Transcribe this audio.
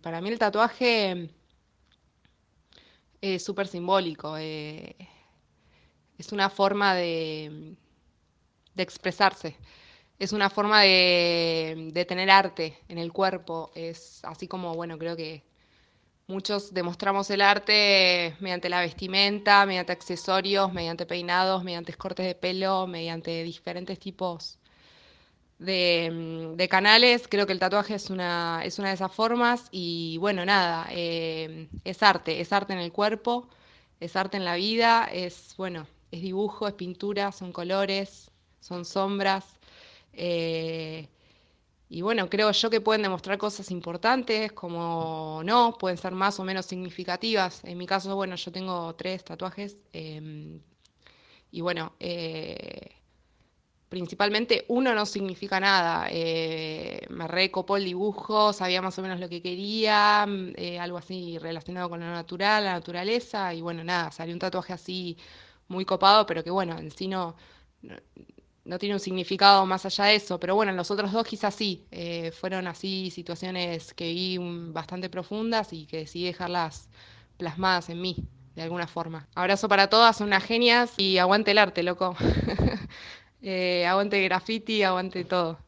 Para mí el tatuaje es súper simbólico. Es una forma de expresarse. Es una forma de tener arte en el cuerpo. Es así como, bueno, creo que muchos demostramos el arte mediante la vestimenta, mediante accesorios, mediante peinados, mediante cortes de pelo, mediante diferentes tipos de canales. Creo que el tatuaje es una de esas formas y bueno, nada, es arte en el cuerpo, es arte en la vida, es, bueno, es dibujo, es pintura, son colores, son sombras. eh, y bueno, creo yo que pueden demostrar cosas importantes, como no, pueden ser más o menos significativas. En mi caso, bueno, yo tengo tres tatuajes y bueno, principalmente uno no significa nada. Me recopó el dibujo, sabía más o menos lo que quería, algo así relacionado con lo natural, la naturaleza, y bueno, nada, salió un tatuaje así muy copado, pero que bueno, en sí no, no tiene un significado más allá de eso. Pero bueno, en los otros dos quizás sí, fueron así situaciones que vi bastante profundas y que decidí dejarlas plasmadas en mí, de alguna forma. Abrazo para todas, son unas genias y aguante el arte, loco. Aguante graffiti, aguante todo.